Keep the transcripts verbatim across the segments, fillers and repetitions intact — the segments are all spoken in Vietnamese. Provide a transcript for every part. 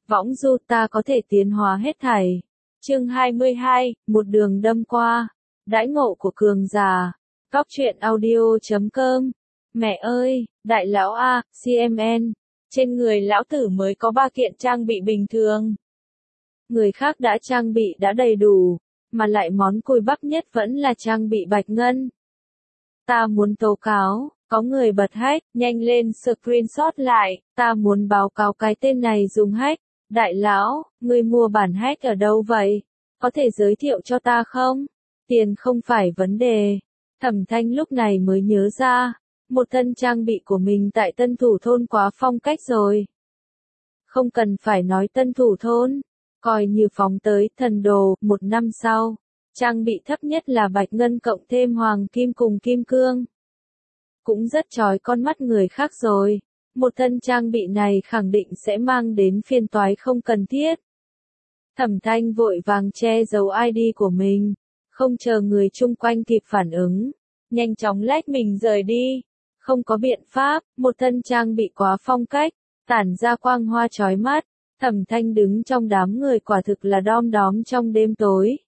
võng du ta có thể tiến hóa hết thảy. Chương hai mươi hai, một đường đâm qua. Đãi ngộ của cường giả. Cóc truyện audio chấm com. Mẹ ơi, đại lão A, xê em en. Trên người lão tử mới có ba kiện trang bị bình thường. Người khác đã trang bị đã đầy đủ, mà lại món cùi bắp nhất vẫn là trang bị bạch ngân. Ta muốn tố cáo, có người bật hack, nhanh lên screenshot lại, ta muốn báo cáo cái tên này dùng hack. Đại lão, ngươi mua bản hack ở đâu vậy? Có thể giới thiệu cho ta không? Tiền không phải vấn đề. Thẩm Thanh lúc này mới nhớ ra, một thân trang bị của mình tại Tân Thủ Thôn quá phong cách rồi. Không cần phải nói Tân Thủ Thôn, coi như phóng tới thần đồ, một năm sau, trang bị thấp nhất là bạch ngân cộng thêm hoàng kim cùng kim cương. Cũng rất chói con mắt người khác rồi, một thân trang bị này khẳng định sẽ mang đến phiền toái không cần thiết. Thẩm Thanh vội vàng che giấu i đê của mình, không chờ người chung quanh kịp phản ứng, nhanh chóng lách mình rời đi. Không có biện pháp, một thân trang bị quá phong cách, tản ra quang hoa chói mắt, Thẩm Thanh đứng trong đám người quả thực là đom đóm trong đêm tối.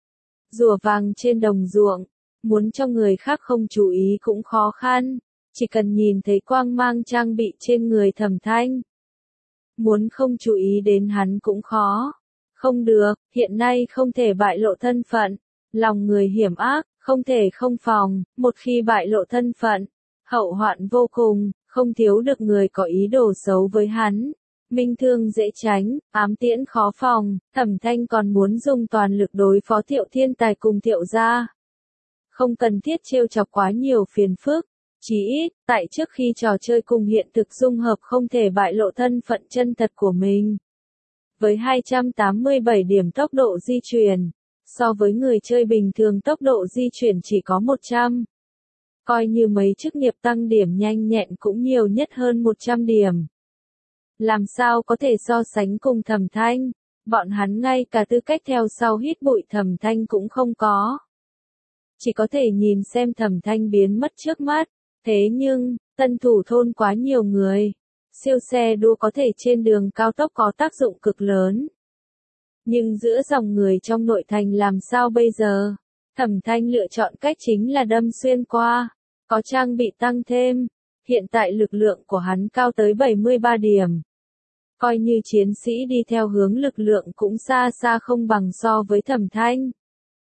Rùa vàng trên đồng ruộng, muốn cho người khác không chú ý cũng khó khăn, chỉ cần nhìn thấy quang mang trang bị trên người Thẩm Thanh. Muốn không chú ý đến hắn cũng khó. Không được, hiện nay không thể bại lộ thân phận, lòng người hiểm ác, không thể không phòng, một khi bại lộ thân phận, hậu hoạn vô cùng, không thiếu được người có ý đồ xấu với hắn. Minh thương dễ tránh, ám tiễn khó phòng, Thẩm Thanh còn muốn dùng toàn lực đối phó Thiệu Thiên Tài cùng Thiệu gia. Không cần thiết trêu chọc quá nhiều phiền phức, chí ít, tại trước khi trò chơi cùng hiện thực dung hợp không thể bại lộ thân phận chân thật của mình. Với hai trăm tám mươi bảy điểm tốc độ di chuyển, so với người chơi bình thường tốc độ di chuyển chỉ có một trăm. Coi như mấy chức nghiệp tăng điểm nhanh nhẹn cũng nhiều nhất hơn một trăm điểm. Làm sao có thể so sánh cùng Thẩm Thanh, bọn hắn ngay cả tư cách theo sau hít bụi Thẩm Thanh cũng không có. Chỉ có thể nhìn xem Thẩm Thanh biến mất trước mắt, thế nhưng, Tân Thủ Thôn quá nhiều người, siêu xe đua có thể trên đường cao tốc có tác dụng cực lớn. Nhưng giữa dòng người trong nội thành làm sao bây giờ? Thẩm Thanh lựa chọn cách chính là đâm xuyên qua, có trang bị tăng thêm, hiện tại lực lượng của hắn cao tới bảy mươi ba điểm. Coi như chiến sĩ đi theo hướng lực lượng cũng xa xa không bằng so với Thẩm Thanh.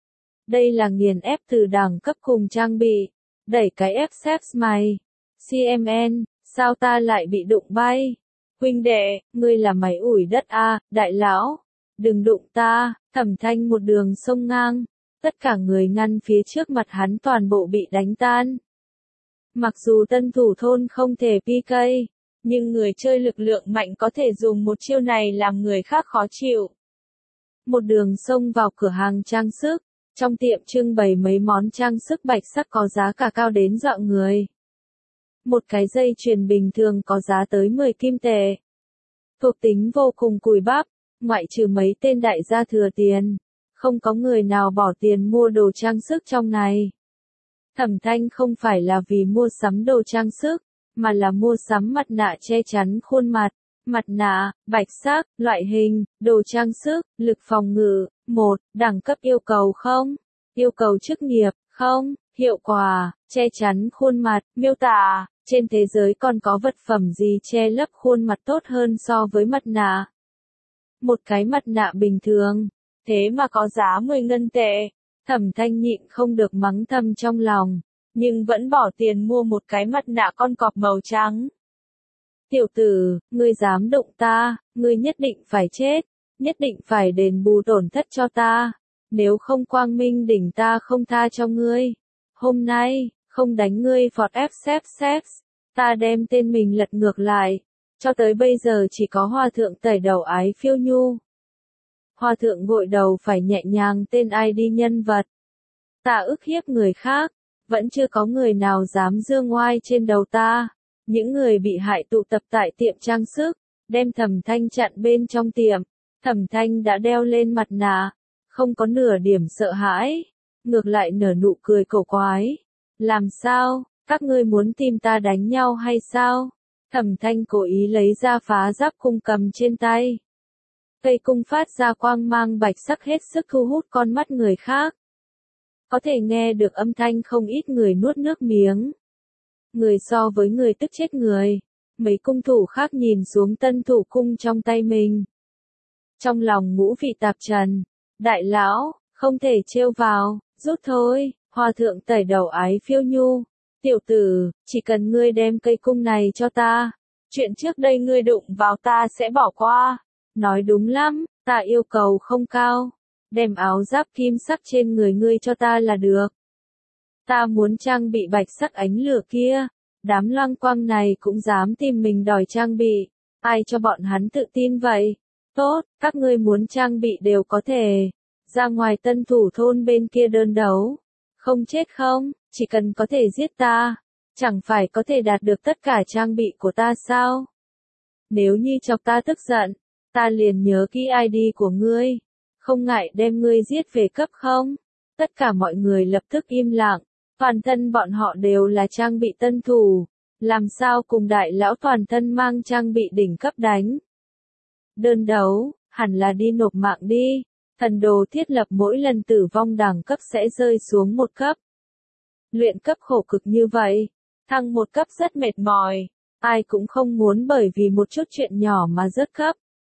Đây là nghiền ép từ đẳng cấp cùng trang bị, đẩy cái ép xếp mày. xê em en, sao ta lại bị đụng bay? Huynh đệ, ngươi là máy ủi đất a, đại lão, đừng đụng ta. Thẩm Thanh một đường sông ngang, tất cả người ngăn phía trước mặt hắn toàn bộ bị đánh tan. Mặc dù Tân Thủ Thôn không thể pê ca, nhưng người chơi lực lượng mạnh có thể dùng một chiêu này làm người khác khó chịu. Một đường xông vào cửa hàng trang sức, trong tiệm trưng bày mấy món trang sức bạch sắc có giá cả cao đến dọa người. Một cái dây chuyền bình thường có giá tới mười kim tệ. Thuộc tính vô cùng cùi bắp, ngoại trừ mấy tên đại gia thừa tiền, không có người nào bỏ tiền mua đồ trang sức trong này. Thẩm Thanh không phải là vì mua sắm đồ trang sức, mà là mua sắm mặt nạ che chắn khuôn mặt, mặt nạ, bạch sắc, loại hình, đồ trang sức, lực phòng ngự, một, đẳng cấp yêu cầu không, yêu cầu chức nghiệp, không, hiệu quả, che chắn khuôn mặt, miêu tả, trên thế giới còn có vật phẩm gì che lấp khuôn mặt tốt hơn so với mặt nạ. Một cái mặt nạ bình thường, thế mà có giá mười ngân tệ. Thẩm Thanh nhịn không được mắng thầm trong lòng, nhưng vẫn bỏ tiền mua một cái mặt nạ con cọp màu trắng. Tiểu tử, ngươi dám đụng ta, ngươi nhất định phải chết, nhất định phải đền bù tổn thất cho ta, nếu không quang minh đỉnh ta không tha cho ngươi. Hôm nay, không đánh ngươi phọt ép xếp xếp, ta đem tên mình lật ngược lại, cho tới bây giờ chỉ có hòa thượng tẩy đầu ái phiêu nhu. Hòa thượng gội đầu phải nhẹ nhàng tên ai đi nhân vật. Ta ức hiếp người khác, vẫn chưa có người nào dám dương oai trên đầu ta. Những người bị hại tụ tập tại tiệm trang sức, đem Thẩm Thanh chặn bên trong tiệm. Thẩm Thanh đã đeo lên mặt nạ, không có nửa điểm sợ hãi, ngược lại nở nụ cười cổ quái. Làm sao, các ngươi muốn tìm ta đánh nhau hay sao? Thẩm Thanh cố ý lấy ra phá giáp cung cầm trên tay. Cây cung phát ra quang mang bạch sắc hết sức thu hút con mắt người khác. Có thể nghe được âm thanh không ít người nuốt nước miếng. Người so với người tức chết người. Mấy cung thủ khác nhìn xuống tân thủ cung trong tay mình. Trong lòng ngũ vị tạp trần. Đại lão, không thể trêu vào, rút thôi. Hòa thượng tẩy đầu ái phiêu nhu. Tiểu tử, chỉ cần ngươi đem cây cung này cho ta. Chuyện trước đây ngươi đụng vào ta sẽ bỏ qua. Nói đúng lắm, ta yêu cầu không cao. Đem áo giáp kim sắc trên người ngươi cho ta là được. Ta muốn trang bị bạch sắc ánh lửa kia. Đám loang quang này cũng dám tìm mình đòi trang bị. Ai cho bọn hắn tự tin vậy? Tốt, các ngươi muốn trang bị đều có thể. Ra ngoài tân thủ thôn bên kia đơn đấu. Không chết không, chỉ cần có thể giết ta. Chẳng phải có thể đạt được tất cả trang bị của ta sao? Nếu như chọc ta tức giận, ta liền nhớ kỹ i đê của ngươi. Không ngại đem ngươi giết về cấp không? Tất cả mọi người lập tức im lặng. Toàn thân bọn họ đều là trang bị tân thủ. Làm sao cùng đại lão toàn thân mang trang bị đỉnh cấp đánh? Đơn đấu, hẳn là đi nộp mạng đi. Thần đồ thiết lập mỗi lần tử vong đẳng cấp sẽ rơi xuống một cấp. Luyện cấp khổ cực như vậy. Thăng một cấp rất mệt mỏi. Ai cũng không muốn bởi vì một chút chuyện nhỏ mà rớt cấp.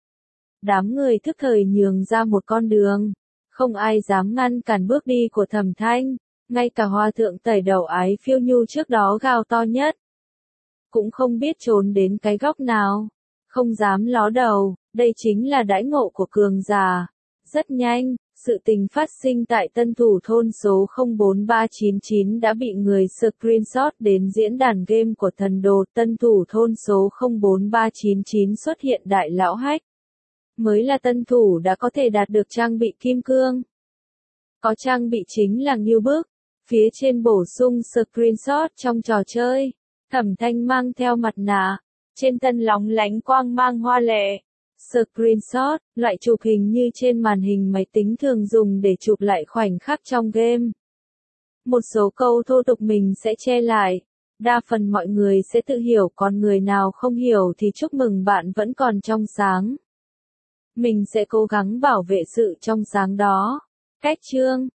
Đám người thức thời nhường ra một con đường. Không ai dám ngăn cản bước đi của Thẩm Thanh. Ngay cả hòa thượng tẩy đầu ái phiêu nhu trước đó gào to nhất. Cũng không biết trốn đến cái góc nào. Không dám ló đầu, đây chính là đãi ngộ của cường giả. Rất nhanh, sự tình phát sinh tại tân thủ thôn số không bốn ba chín chín đã bị người screenshot đến diễn đàn game của thần đồ. Tân thủ thôn số không bốn ba chín chín xuất hiện đại lão hách. Mới là tân thủ đã có thể đạt được trang bị kim cương. Có trang bị chính là ngưu bức. Phía trên bổ sung screenshot trong trò chơi. Thẩm Thanh mang theo mặt nạ. Trên thân lóng lánh quang mang hoa lệ. Screenshot, loại chụp hình như trên màn hình máy tính thường dùng để chụp lại khoảnh khắc trong game. Một số câu thô tục mình sẽ che lại. Đa phần mọi người sẽ tự hiểu, còn người nào không hiểu thì chúc mừng bạn vẫn còn trong sáng. Mình sẽ cố gắng bảo vệ sự trong sáng đó. Cách chương